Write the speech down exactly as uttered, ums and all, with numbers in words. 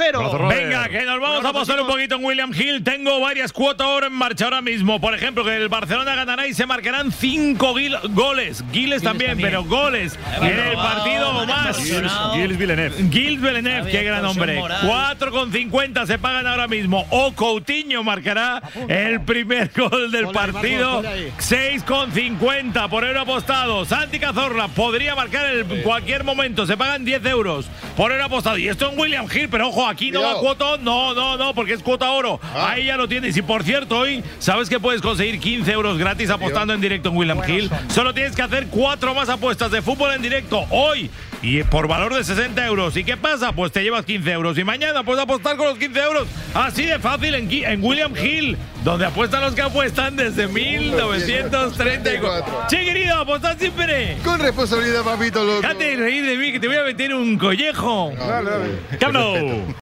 cero. Venga, que nos vamos a apostar un poquito en William Hill. Tengo varias cuotas ahora en marcha ahora mismo. Por ejemplo, que el Barcelona ganará y se marcarán cinco goles. Giles también, también, pero goles en el partido más. Gilles Villeneuve. Gilles Villeneuve, qué gran hombre. cuatro con cincuenta se pagan ahora mismo. O Coutinho marcará el primer gol del partido. seis con cincuenta por euro apostado. Santi Cazorla podría marcar en cualquier momento. Se pagan diez euros por euro apostado. Y esto en William Hill, pero ojo, aquí no va cuota. No, no, no, porque es cuota oro. Ah. Ahí ya lo tienes. Y por cierto, hoy sabes que puedes conseguir quince euros gratis apostando en directo en William Hill. Solo tienes que hacer cuatro más apuestas de fútbol en directo hoy y por valor de sesenta euros. ¿Y qué pasa? Pues te llevas quince euros. Y mañana puedes apostar con los quince euros. Así de fácil en, en William Hill, donde apuestan los que apuestan desde mil novecientos treinta y cuatro. Che, querido, apostad siempre. Con responsabilidad, papito loco. Déjate de reír de mí, que te voy a meter un collejo. Dale, dale. ¡Cabro!